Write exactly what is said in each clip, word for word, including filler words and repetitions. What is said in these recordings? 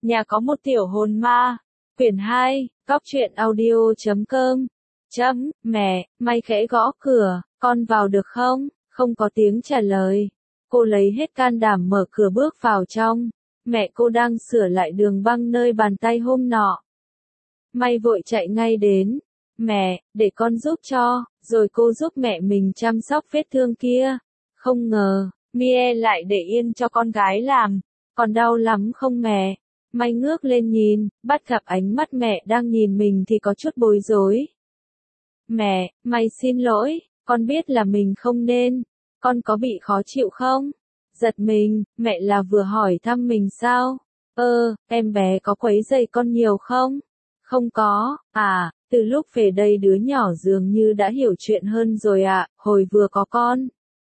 Nhà có một tiểu hồn ma. Quyển hai, góc truyện audio chấm com. Chấm, mẹ, May khẽ gõ cửa, con vào được không? Không có tiếng trả lời. Cô lấy hết can đảm mở cửa bước vào trong. Mẹ cô đang sửa lại đường băng nơi bàn tay hôm nọ. May vội chạy ngay đến. Mẹ, để con giúp cho, rồi cô giúp mẹ mình chăm sóc vết thương kia. Không ngờ, Mie lại để yên cho con gái làm. Còn đau lắm không mẹ? May ngước lên nhìn, bắt gặp ánh mắt mẹ đang nhìn mình thì có chút bối rối. Mẹ, May xin lỗi, con biết là mình không nên. Con có bị khó chịu không? Giật mình, mẹ là vừa hỏi thăm mình sao? Ơ, em bé có quấy rầy con nhiều không? Không có, à, từ lúc về đây đứa nhỏ dường như đã hiểu chuyện hơn rồi ạ, à, hồi vừa có con.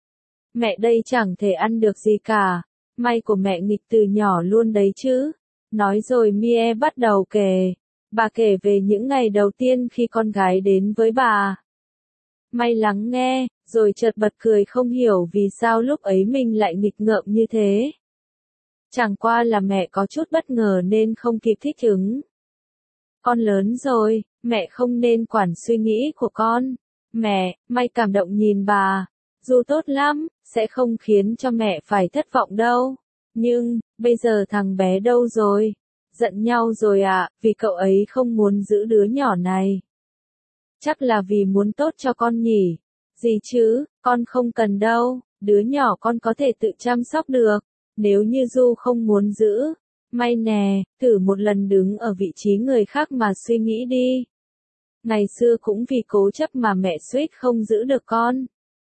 Mẹ đây chẳng thể ăn được gì cả, May của mẹ nghịch từ nhỏ luôn đấy chứ. Nói rồi Mie bắt đầu kể. Bà kể về những ngày đầu tiên khi con gái đến với bà. May lắng nghe, rồi chợt bật cười không hiểu vì sao lúc ấy mình lại nghịch ngợm như thế. Chẳng qua là mẹ có chút bất ngờ nên không kịp thích ứng. Con lớn rồi, mẹ không nên quản suy nghĩ của con. Mẹ, May cảm động nhìn bà. Dù tốt lắm, sẽ không khiến cho mẹ phải thất vọng đâu. Nhưng, bây giờ thằng bé đâu rồi? Giận nhau rồi à, vì cậu ấy không muốn giữ đứa nhỏ này. Chắc là vì muốn tốt cho con nhỉ. Gì chứ, con không cần đâu, đứa nhỏ con có thể tự chăm sóc được. Nếu như Du không muốn giữ, May nè, thử một lần đứng ở vị trí người khác mà suy nghĩ đi. Ngày xưa cũng vì cố chấp mà mẹ suýt không giữ được con.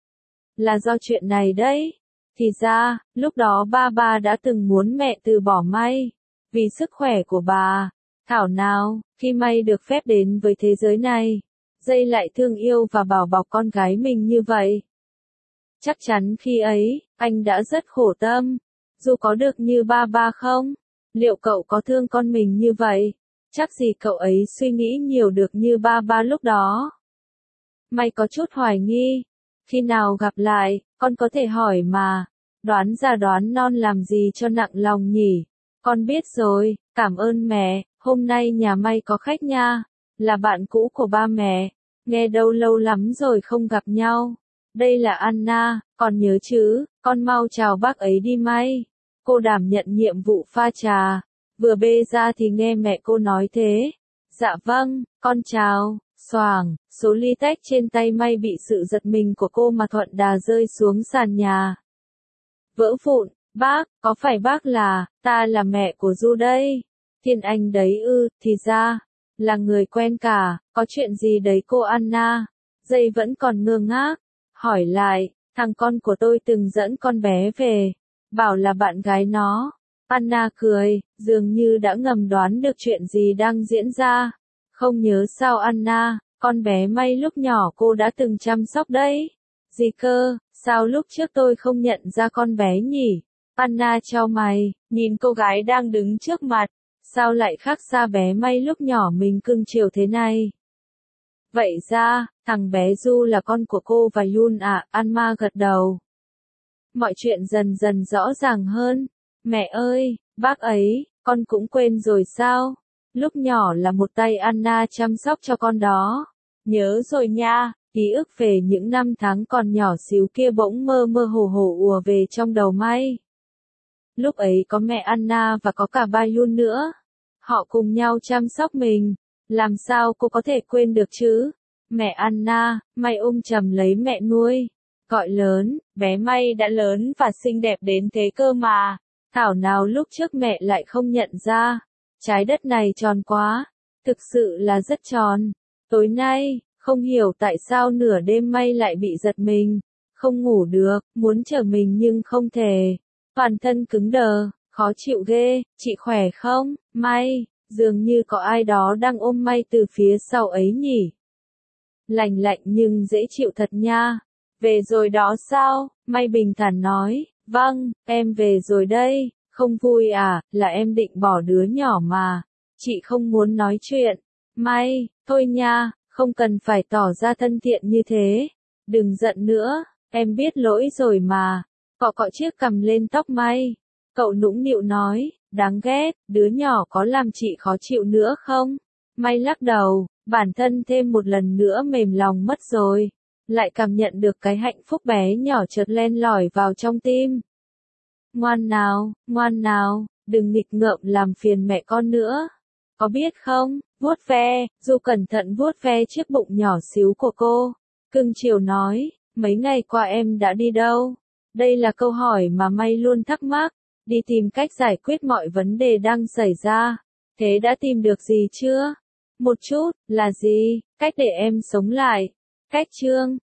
Là do chuyện này đấy. Thì ra, lúc đó ba ba đã từng muốn mẹ từ bỏ May. Vì sức khỏe của bà. Thảo nào, khi May được phép đến với thế giới này, Dây lại thương yêu và bảo bọc con gái mình như vậy. Chắc chắn khi ấy, anh đã rất khổ tâm. Dù có được như ba ba không? Liệu cậu có thương con mình như vậy? Chắc gì cậu ấy suy nghĩ nhiều được như ba ba lúc đó. May có chút hoài nghi. Khi nào gặp lại, con có thể hỏi mà. Đoán già đoán non làm gì cho nặng lòng nhỉ? Con biết rồi, cảm ơn mẹ, hôm nay nhà May có khách nha. Là bạn cũ của ba mẹ. Nghe đâu lâu lắm rồi không gặp nhau. Đây là Anna, con nhớ chứ, con mau chào bác ấy đi May. Cô đảm nhận nhiệm vụ pha trà. Vừa bê ra thì nghe mẹ cô nói thế. Dạ vâng, con chào. Xoàng, số ly tách trên tay May bị sự giật mình của cô mà thuận đà rơi xuống sàn nhà. Vỡ vụn, bác, có phải bác là, ta là mẹ của Du đây. Thiên Anh đấy ư, thì ra, là người quen cả, có chuyện gì đấy cô Anna. Dây vẫn còn ngơ ngác, hỏi lại, thằng con của tôi từng dẫn con bé về, bảo là bạn gái nó. Anna cười, dường như đã ngầm đoán được chuyện gì đang diễn ra. Không nhớ sao Anna, con bé May lúc nhỏ cô đã từng chăm sóc đấy. Gì cơ, sao lúc trước tôi không nhận ra con bé nhỉ? Anna chau mày, nhìn cô gái đang đứng trước mặt. Sao lại khác xa bé May lúc nhỏ mình cưng chiều thế này? Vậy ra, thằng bé Du là con của cô và Yun à, Anma gật đầu. Mọi chuyện dần dần rõ ràng hơn. Mẹ ơi, bác ấy, con cũng quên rồi sao? Lúc nhỏ là một tay Anna chăm sóc cho con đó. Nhớ rồi nha, ký ức về những năm tháng còn nhỏ xíu kia bỗng mơ mơ hồ hồ ùa về trong đầu May. Lúc ấy có mẹ Anna và có cả ba Yun nữa. Họ cùng nhau chăm sóc mình. Làm sao cô có thể quên được chứ? Mẹ Anna, May ôm chầm lấy mẹ nuôi. Gọi lớn, bé May đã lớn và xinh đẹp đến thế cơ mà. Thảo nào lúc trước mẹ lại không nhận ra. Trái đất này tròn quá. Thực sự là rất tròn. Tối nay, không hiểu tại sao nửa đêm May lại bị giật mình. Không ngủ được, muốn trở mình nhưng không thể. Toàn thân cứng đờ, khó chịu ghê, chị khỏe không, May? Dường như có ai đó đang ôm May từ phía sau ấy nhỉ. Lành lạnh nhưng dễ chịu thật nha. Về rồi đó sao? May bình thản nói, vâng, em về rồi đây. Không vui à, là em định bỏ đứa nhỏ mà. Chị không muốn nói chuyện. May, thôi nha, không cần phải tỏ ra thân thiện như thế. Đừng giận nữa, em biết lỗi rồi mà. Cọ cọ chiếc cằm lên tóc May. Cậu nũng nịu nói, Đáng ghét, đứa nhỏ có làm chị khó chịu nữa không? May lắc đầu, bản thân thêm một lần nữa mềm lòng mất rồi. Lại cảm nhận được cái hạnh phúc bé nhỏ chợt len lỏi vào trong tim. Ngoan nào, ngoan nào, đừng nghịch ngợm làm phiền mẹ con nữa. Có biết không, vuốt ve, Du cẩn thận vuốt ve chiếc bụng nhỏ xíu của cô. Cưng chiều nói, mấy ngày qua em đã đi đâu? Đây là câu hỏi mà May luôn thắc mắc. Đi tìm cách giải quyết mọi vấn đề đang xảy ra. Thế đã tìm được gì chưa? Một chút, là gì? Cách để em sống lại. Cách chương